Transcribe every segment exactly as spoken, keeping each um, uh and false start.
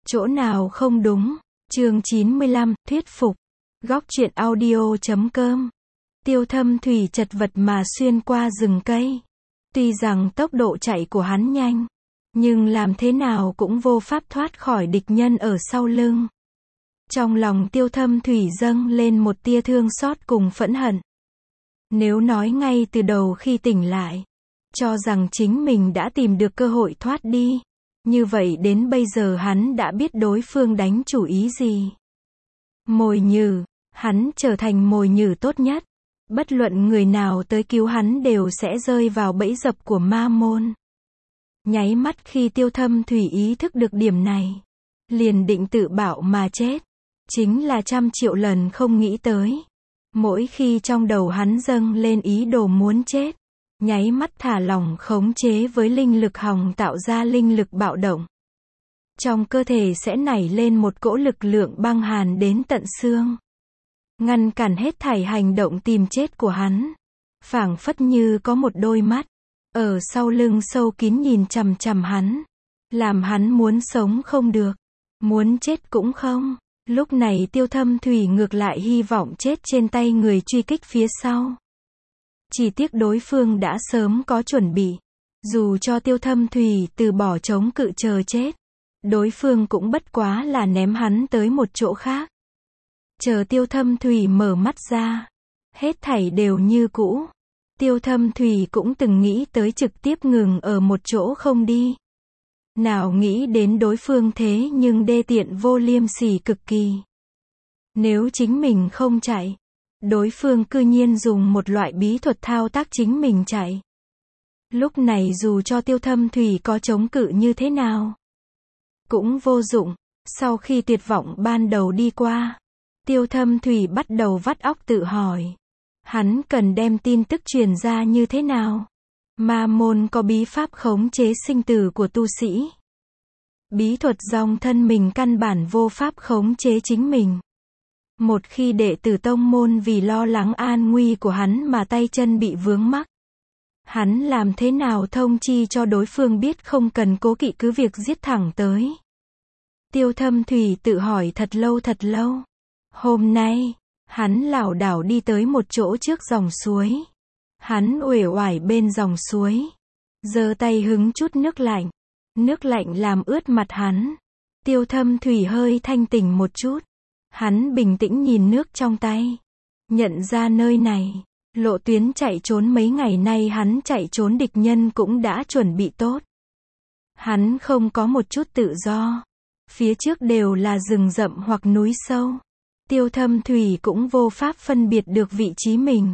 Chỗ nào không đúng? Chương chín mươi lăm, thuyết phục. Góc truyện audio chấm com. Tiêu Thâm Thủy chật vật mà xuyên qua rừng cây. Tuy rằng tốc độ chạy của hắn nhanh, nhưng làm thế nào cũng vô pháp thoát khỏi địch nhân ở sau lưng. Trong lòng Tiêu Thâm Thủy dâng lên một tia thương xót cùng phẫn hận. Nếu nói ngay từ đầu khi tỉnh lại, cho rằng chính mình đã tìm được cơ hội thoát đi, như vậy đến bây giờ hắn đã biết đối phương đánh chủ ý gì. Mồi nhử, hắn trở thành mồi nhử tốt nhất. Bất luận người nào tới cứu hắn đều sẽ rơi vào bẫy dập của ma môn. Nháy mắt khi Tiêu Thâm Thủy ý thức được điểm này, liền định tự bạo mà chết. Chính là trăm triệu lần không nghĩ tới. Mỗi khi trong đầu hắn dâng lên ý đồ muốn chết, nháy mắt thả lỏng khống chế với linh lực hòng tạo ra linh lực bạo động. Trong cơ thể sẽ nảy lên một cỗ lực lượng băng hàn đến tận xương, ngăn cản hết thảy hành động tìm chết của hắn. Phảng phất như có một đôi mắt ở sau lưng sâu kín nhìn chằm chằm hắn, làm hắn muốn sống không được, muốn chết cũng không. Lúc này Tiêu Thâm Thủy ngược lại hy vọng chết trên tay người truy kích phía sau. Chỉ tiếc đối phương đã sớm có chuẩn bị. Dù cho Tiêu Thâm Thủy từ bỏ chống cự chờ chết, đối phương cũng bất quá là ném hắn tới một chỗ khác. Chờ Tiêu Thâm Thủy mở mắt ra, hết thảy đều như cũ. Tiêu Thâm Thủy cũng từng nghĩ tới trực tiếp ngừng ở một chỗ không đi. Nào nghĩ đến đối phương thế nhưng đê tiện vô liêm sỉ cực kỳ. Nếu chính mình không chạy, đối phương cư nhiên dùng một loại bí thuật thao tác chính mình chạy. Lúc này dù cho Tiêu Thâm Thủy có chống cự như thế nào, cũng vô dụng. Sau khi tuyệt vọng ban đầu đi qua, Tiêu Thâm Thủy bắt đầu vắt óc tự hỏi. Hắn cần đem tin tức truyền ra như thế nào? Ma môn có bí pháp khống chế sinh tử của tu sĩ. Bí thuật dòng thân mình căn bản vô pháp khống chế chính mình. Một khi đệ tử tông môn vì lo lắng an nguy của hắn mà tay chân bị vướng mắc, hắn làm thế nào thông chi cho đối phương biết không cần cố kỵ cứ việc giết thẳng tới. Tiêu Thâm Thủy tự hỏi thật lâu thật lâu. Hôm nay, hắn lảo đảo đi tới một chỗ trước dòng suối. Hắn uể oải bên dòng suối, giơ tay hứng chút nước lạnh. Nước lạnh làm ướt mặt hắn. Tiêu Thâm Thủy hơi thanh tỉnh một chút. Hắn bình tĩnh nhìn nước trong tay, nhận ra nơi này, lộ tuyến chạy trốn mấy ngày nay hắn chạy trốn địch nhân cũng đã chuẩn bị tốt. Hắn không có một chút tự do. Phía trước đều là rừng rậm hoặc núi sâu. Tiêu Thâm Thủy cũng vô pháp phân biệt được vị trí mình.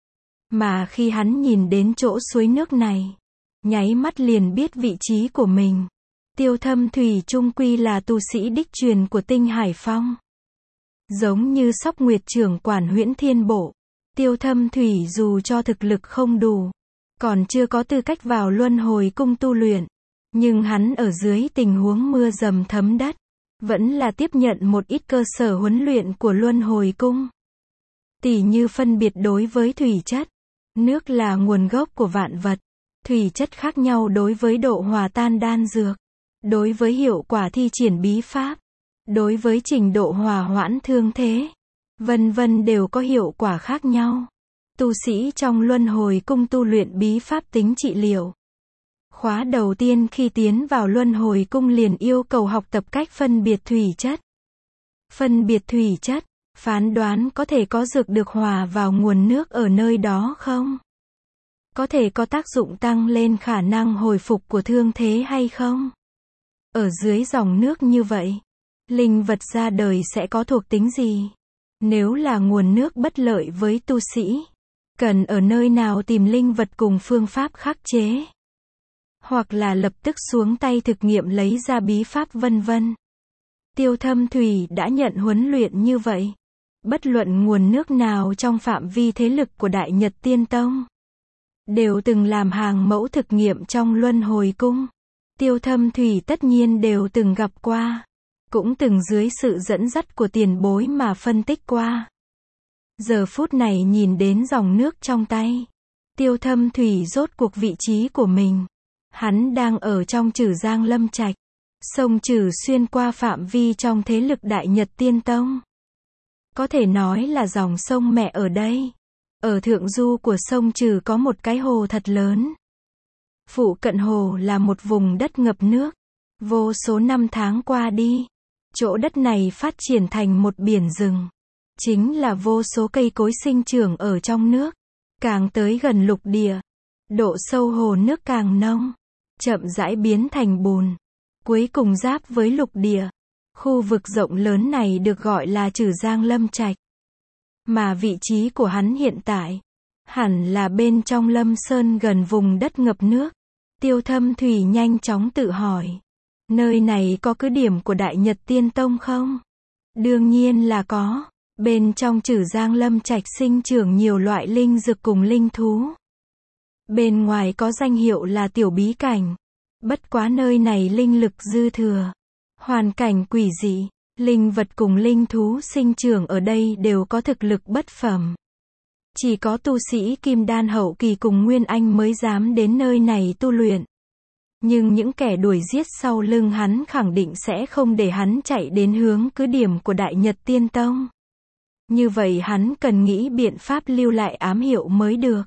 Mà khi hắn nhìn đến chỗ suối nước này, nháy mắt liền biết vị trí của mình. Tiêu Thâm Thủy chung quy là tu sĩ đích truyền của Tinh Hải Phong. Giống như Sóc Nguyệt trưởng quản Huyễn Thiên Bộ, Tiêu Thâm Thủy dù cho thực lực không đủ, còn chưa có tư cách vào Luân Hồi Cung tu luyện, nhưng hắn ở dưới tình huống mưa dầm thấm đất, vẫn là tiếp nhận một ít cơ sở huấn luyện của Luân Hồi Cung. Tỉ như phân biệt đối với thủy chất, nước là nguồn gốc của vạn vật. Thủy chất khác nhau đối với độ hòa tan đan dược, đối với hiệu quả thi triển bí pháp, đối với trình độ hòa hoãn thương thế, vân vân đều có hiệu quả khác nhau. Tu sĩ trong Luân Hồi Cung tu luyện bí pháp tính trị liệu. Khóa đầu tiên khi tiến vào Luân Hồi Cung liền yêu cầu học tập cách phân biệt thủy chất. Phân biệt thủy chất, phán đoán có thể có dược được hòa vào nguồn nước ở nơi đó không? Có thể có tác dụng tăng lên khả năng hồi phục của thương thế hay không? Ở dưới dòng nước như vậy, linh vật ra đời sẽ có thuộc tính gì? Nếu là nguồn nước bất lợi với tu sĩ, cần ở nơi nào tìm linh vật cùng phương pháp khắc chế? Hoặc là lập tức xuống tay thực nghiệm lấy ra bí pháp vân vân. Tiêu Thâm Thủy đã nhận huấn luyện như vậy. Bất luận nguồn nước nào trong phạm vi thế lực của Đại Nhật Tiên Tông, đều từng làm hàng mẫu thực nghiệm trong Luân Hồi Cung. Tiêu Thâm Thủy tất nhiên đều từng gặp qua, cũng từng dưới sự dẫn dắt của tiền bối mà phân tích qua. Giờ phút này nhìn đến dòng nước trong tay, Tiêu Thâm Thủy rốt cuộc vị trí của mình. Hắn đang ở trong Trử Giang Lâm Trạch. Sông Trừ xuyên qua phạm vi trong thế lực Đại Nhật Tiên Tông. Có thể nói là dòng sông mẹ ở đây. Ở thượng du của sông Trừ có một cái hồ thật lớn. Phụ cận hồ là một vùng đất ngập nước. Vô số năm tháng qua đi, chỗ đất này phát triển thành một biển rừng. Chính là vô số cây cối sinh trưởng ở trong nước. Càng tới gần lục địa, độ sâu hồ nước càng nông, chậm rãi biến thành bùn. Cuối cùng giáp với lục địa. Khu vực rộng lớn này được gọi là Trừ Giang Lâm Trạch. Mà vị trí của hắn hiện tại, hẳn là bên trong Lâm Sơn gần vùng đất ngập nước. Tiêu Thâm Thủy nhanh chóng tự hỏi. Nơi này có cứ điểm của Đại Nhật Tiên Tông không? Đương nhiên là có. Bên trong Trừ Giang Lâm Trạch sinh trưởng nhiều loại linh dược cùng linh thú. Bên ngoài có danh hiệu là tiểu bí cảnh. Bất quá nơi này linh lực dư thừa. Hoàn cảnh quỷ dị. Linh vật cùng linh thú sinh trưởng ở đây đều có thực lực bất phàm. Chỉ có tu sĩ kim đan hậu kỳ cùng Nguyên Anh mới dám đến nơi này tu luyện. Nhưng những kẻ đuổi giết sau lưng hắn khẳng định sẽ không để hắn chạy đến hướng cứ điểm của Đại Nhật Tiên Tông. Như vậy hắn cần nghĩ biện pháp lưu lại ám hiệu mới được.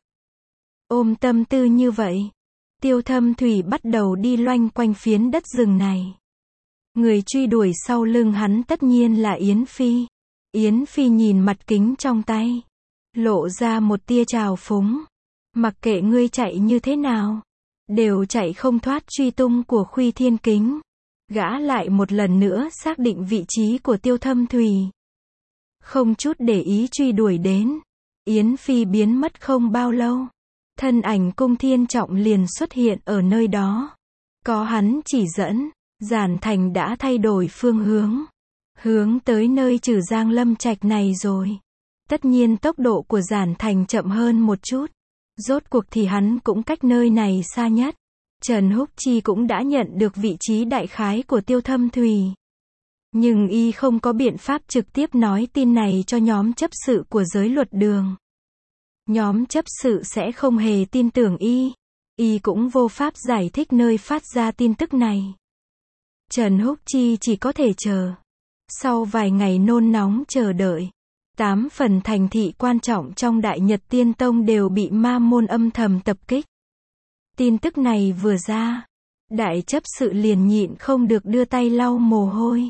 Ôm tâm tư như vậy, Tiêu Thâm Thủy bắt đầu đi loanh quanh phiến đất rừng này. Người truy đuổi sau lưng hắn tất nhiên là Yến Phi. Yến Phi nhìn mặt kính trong tay, lộ ra một tia trào phúng. Mặc kệ ngươi chạy như thế nào, đều chạy không thoát truy tung của Khuy Thiên Kính. Gã lại một lần nữa xác định vị trí của Tiêu Thâm Thủy. Không chút để ý truy đuổi đến. Yến Phi biến mất không bao lâu. Thân ảnh Cung Thiên Trọng liền xuất hiện ở nơi đó. Có hắn chỉ dẫn, Giản Thành đã thay đổi phương hướng. Hướng tới nơi Trừ Giang Lâm Trạch này rồi. Tất nhiên tốc độ của Giản Thành chậm hơn một chút. Rốt cuộc thì hắn cũng cách nơi này xa nhất. Trần Húc Chi cũng đã nhận được vị trí đại khái của Tiêu Thâm Thủy. Nhưng y không có biện pháp trực tiếp nói tin này cho nhóm chấp sự của giới luật đường. Nhóm chấp sự sẽ không hề tin tưởng y. Y cũng vô pháp giải thích nơi phát ra tin tức này. Trần Húc Chi chỉ có thể chờ. Sau vài ngày nôn nóng chờ đợi, tám phần thành thị quan trọng trong Đại Nhật Tiên Tông đều bị ma môn âm thầm tập kích. Tin tức này vừa ra, đại chấp sự liền nhịn không được đưa tay lau mồ hôi.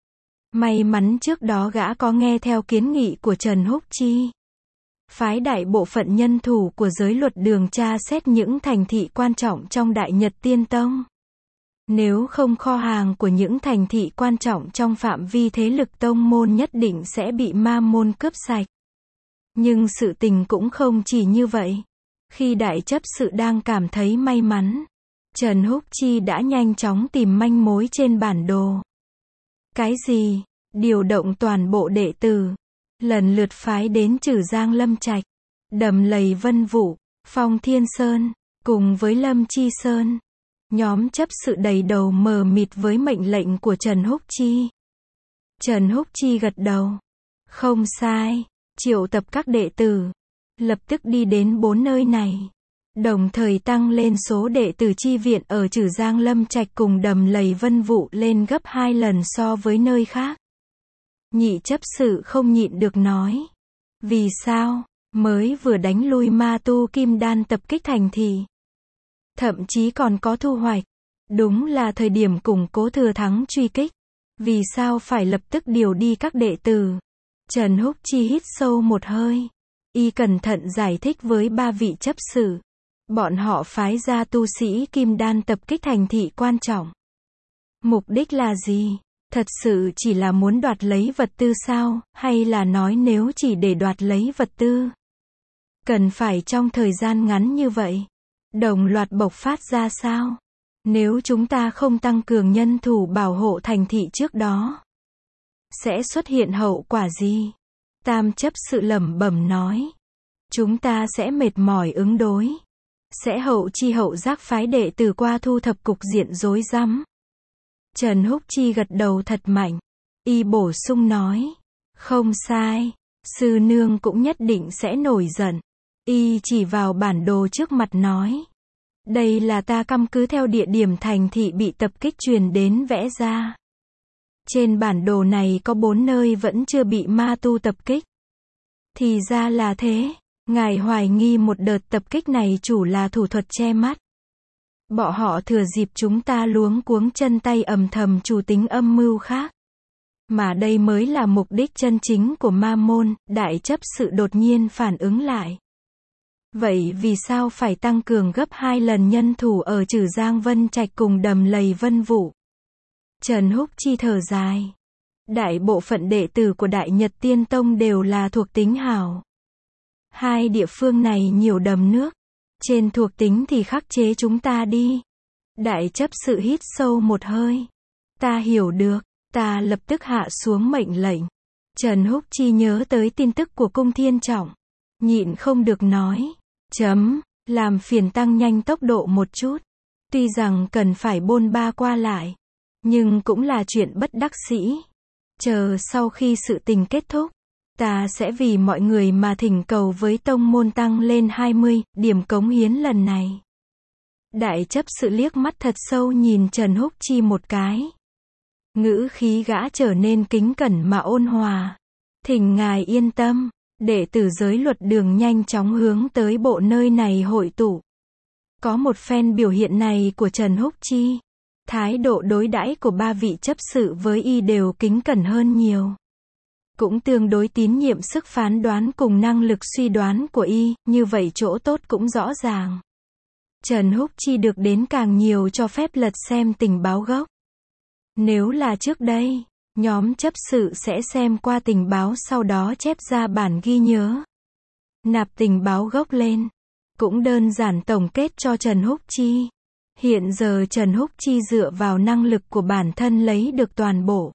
May mắn trước đó gã có nghe theo kiến nghị của Trần Húc Chi. Phái đại bộ phận nhân thủ của giới luật đường tra xét những thành thị quan trọng trong Đại Nhật Tiên Tông. Nếu không kho hàng của những thành thị quan trọng trong phạm vi thế lực tông môn nhất định sẽ bị ma môn cướp sạch. Nhưng sự tình cũng không chỉ như vậy. Khi đại chấp sự đang cảm thấy may mắn, Trần Húc Chi đã nhanh chóng tìm manh mối trên bản đồ. Cái gì? Điều động toàn bộ đệ tử, lần lượt phái đến Trừ Giang Lâm Trạch, Đầm Lầy Vân Vũ, Phong Thiên Sơn, cùng với Lâm Chi Sơn. Nhóm chấp sự đầy đầu mờ mịt với mệnh lệnh của Trần Húc Chi. Trần Húc Chi gật đầu. Không sai, triệu tập các đệ tử, lập tức đi đến bốn nơi này. Đồng thời tăng lên số đệ tử chi viện ở Trừ Giang Lâm Trạch cùng Đầm Lầy Vân Vũ lên gấp hai lần so với nơi khác. Nhị chấp sự không nhịn được nói. Vì sao? Mới vừa đánh lui ma tu kim đan tập kích thành thị. Thậm chí còn có thu hoạch. Đúng là thời điểm củng cố thừa thắng truy kích. Vì sao phải lập tức điều đi các đệ tử? Trần Húc Chi hít sâu một hơi. Y cẩn thận giải thích với ba vị chấp sự. Bọn họ phái ra tu sĩ kim đan tập kích thành thị quan trọng. Mục đích là gì? Thật sự chỉ là muốn đoạt lấy vật tư sao? Hay là nói nếu chỉ để đoạt lấy vật tư? Cần phải trong thời gian ngắn như vậy? Đồng loạt bộc phát ra sao? Nếu chúng ta không tăng cường nhân thủ bảo hộ thành thị trước đó, sẽ xuất hiện hậu quả gì? Tam chấp sự lẩm bẩm nói. Chúng ta sẽ mệt mỏi ứng đối. Sẽ hậu chi hậu giác phái đệ tử qua thu thập cục diện rối rắm. Trần Húc Chi gật đầu thật mạnh. Y bổ sung nói. Không sai. Sư nương cũng nhất định sẽ nổi giận. Y chỉ vào bản đồ trước mặt nói. Đây là ta căn cứ theo địa điểm thành thị bị tập kích truyền đến vẽ ra. Trên bản đồ này có bốn nơi vẫn chưa bị ma tu tập kích. Thì ra là thế. Ngài hoài nghi một đợt tập kích này chủ là thủ thuật che mắt. Bọn họ thừa dịp chúng ta luống cuống chân tay âm thầm chủ tính âm mưu khác. Mà đây mới là mục đích chân chính của ma môn, đại chấp sự đột nhiên phản ứng lại. Vậy vì sao phải tăng cường gấp hai lần nhân thủ ở Trử Giang Vân Trạch cùng Đầm Lầy Vân Vũ? Trần Húc Chi thở dài. Đại bộ phận đệ tử của Đại Nhật Tiên Tông đều là thuộc tính hảo. Hai địa phương này nhiều đầm nước. Trên thuộc tính thì khắc chế chúng ta đi. Đại chấp sự hít sâu một hơi. Ta hiểu được. Ta lập tức hạ xuống mệnh lệnh. Trần Húc Chi nhớ tới tin tức của Cung Thiên Trọng. Nhịn không được nói. Chấm. Làm phiền tăng nhanh tốc độ một chút. Tuy rằng cần phải bôn ba qua lại. Nhưng cũng là chuyện bất đắc dĩ. Chờ sau khi sự tình kết thúc. Ta sẽ vì mọi người mà thỉnh cầu với tông môn tăng lên hai mươi điểm cống hiến lần này. Đại chấp sự liếc mắt thật sâu nhìn Trần Húc Chi một cái. Ngữ khí gã trở nên kính cẩn mà ôn hòa. Thỉnh ngài yên tâm, đệ tử giới luật đường nhanh chóng hướng tới bộ nơi này hội tụ. Có một phen biểu hiện này của Trần Húc Chi, thái độ đối đãi của ba vị chấp sự với y đều kính cẩn hơn nhiều. Cũng tương đối tín nhiệm sức phán đoán cùng năng lực suy đoán của y, như vậy chỗ tốt cũng rõ ràng. Trần Húc Chi được đến càng nhiều cho phép lật xem tình báo gốc. Nếu là trước đây, nhóm chấp sự sẽ xem qua tình báo sau đó chép ra bản ghi nhớ. Nạp tình báo gốc lên. Cũng đơn giản tổng kết cho Trần Húc Chi. Hiện giờ Trần Húc Chi dựa vào năng lực của bản thân lấy được toàn bộ.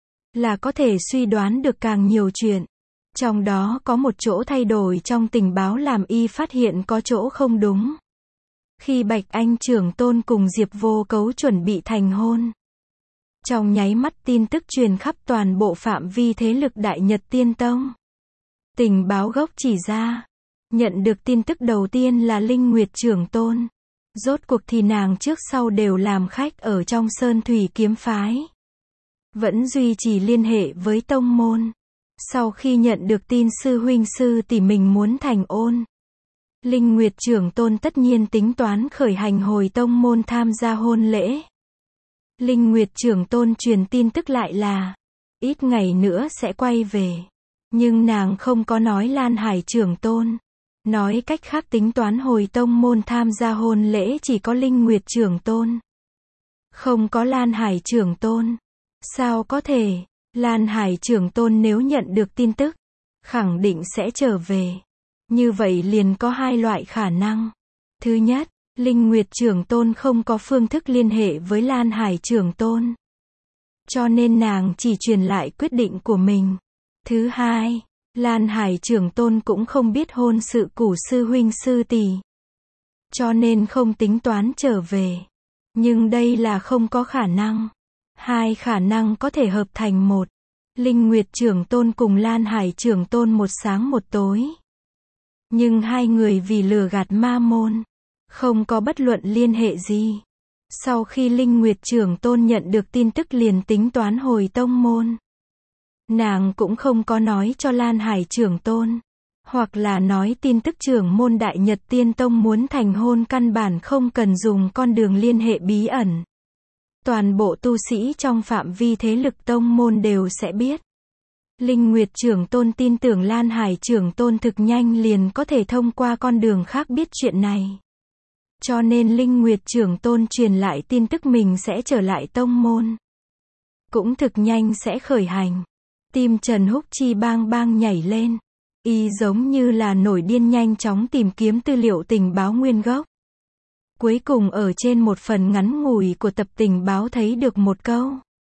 Là có thể suy đoán được càng nhiều chuyện. Trong đó có một chỗ thay đổi trong tình báo làm y phát hiện có chỗ không đúng. Khi Bạch Anh trưởng tôn cùng Diệp Vô Cấu chuẩn bị thành hôn. Trong nháy mắt tin tức truyền khắp toàn bộ phạm vi thế lực Đại Nhật Tiên Tông. Tình báo gốc chỉ ra. Nhận được tin tức đầu tiên là Linh Nguyệt trưởng tôn. Rốt cuộc thì nàng trước sau đều làm khách ở trong Sơn Thủy Kiếm Phái. Vẫn duy trì liên hệ với tông môn. Sau khi nhận được tin sư huynh sư tỷ mình muốn thành ôn. Linh Nguyệt trưởng tôn tất nhiên tính toán khởi hành hồi tông môn tham gia hôn lễ. Linh Nguyệt trưởng tôn truyền tin tức lại là, ít ngày nữa sẽ quay về. Nhưng nàng không có nói Lan Hải trưởng tôn. Nói cách khác tính toán hồi tông môn tham gia hôn lễ chỉ có Linh Nguyệt trưởng tôn. Không có Lan Hải trưởng tôn. Sao có thể, Lan Hải trưởng tôn nếu nhận được tin tức, khẳng định sẽ trở về. Như vậy liền có hai loại khả năng. Thứ nhất, Linh Nguyệt trưởng tôn không có phương thức liên hệ với Lan Hải trưởng tôn. Cho nên nàng chỉ truyền lại quyết định của mình. Thứ hai, Lan Hải trưởng tôn cũng không biết hôn sự của sư huynh sư tỷ. Cho nên không tính toán trở về. Nhưng đây là không có khả năng. Hai khả năng có thể hợp thành một. Linh Nguyệt trưởng tôn cùng Lan Hải trưởng tôn một sáng một tối. Nhưng hai người vì lừa gạt ma môn, không có bất luận liên hệ gì. Sau khi Linh Nguyệt trưởng tôn nhận được tin tức liền tính toán hồi tông môn. Nàng cũng không có nói cho Lan Hải trưởng tôn. Hoặc là nói tin tức trưởng môn Đại Nhật Tiên Tông muốn thành hôn căn bản không cần dùng con đường liên hệ bí ẩn. Toàn bộ tu sĩ trong phạm vi thế lực tông môn đều sẽ biết. Linh Nguyệt trưởng tôn tin tưởng Lan Hải trưởng tôn thực nhanh liền có thể thông qua con đường khác biết chuyện này. Cho nên Linh Nguyệt trưởng tôn truyền lại tin tức mình sẽ trở lại tông môn. Cũng thực nhanh sẽ khởi hành. Tim Trần Húc Chi bang bang nhảy lên. Y giống như là nổi điên nhanh chóng tìm kiếm tư liệu tình báo nguyên gốc. Cuối cùng ở trên một phần ngắn ngủi của tập tình báo thấy được một câu.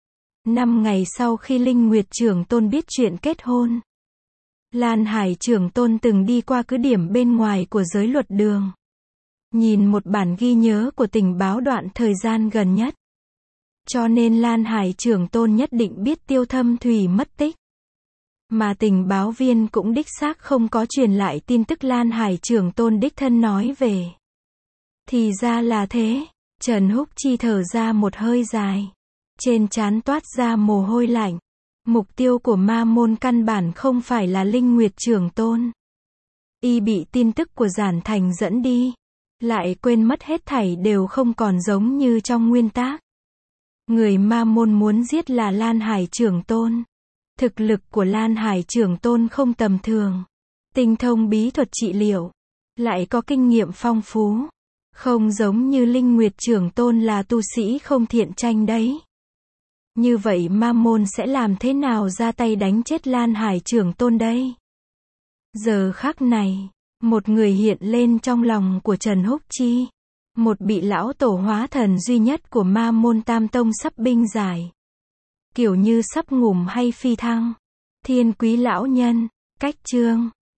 Năm ngày sau khi Linh Nguyệt trưởng tôn biết chuyện kết hôn, Lan Hải trưởng tôn từng đi qua cứ điểm bên ngoài của giới luật đường. Nhìn một bản ghi nhớ của tình báo đoạn thời gian gần nhất. Cho nên Lan Hải trưởng tôn nhất định biết Tiêu Thâm Thủy mất tích. Mà tình báo viên cũng đích xác không có truyền lại tin tức Lan Hải trưởng tôn đích thân nói về. Thì ra là thế. Trần Húc Chi thở ra một hơi dài. Trên trán toát ra mồ hôi lạnh. Mục tiêu của ma môn căn bản không phải là Linh Nguyệt Trưởng Tôn. Y bị tin tức của Giản Thành dẫn đi. Lại quên mất hết thảy đều không còn giống như trong nguyên tác. Người ma môn muốn giết là Lan Hải Trưởng Tôn. Thực lực của Lan Hải Trưởng Tôn không tầm thường. Tinh thông bí thuật trị liệu. Lại có kinh nghiệm phong phú. Không giống như Linh Nguyệt Trưởng Tôn là tu sĩ không thiện tranh đấy. Như vậy ma môn sẽ làm thế nào ra tay đánh chết Lan Hải Trưởng Tôn đây? Giờ khắc này, một người hiện lên trong lòng của Trần Húc Chi. Một bị lão tổ hóa thần duy nhất của ma môn Tam Tông sắp binh giải. Kiểu như sắp ngủm hay phi thăng. Thiên Quý lão nhân, cách chương.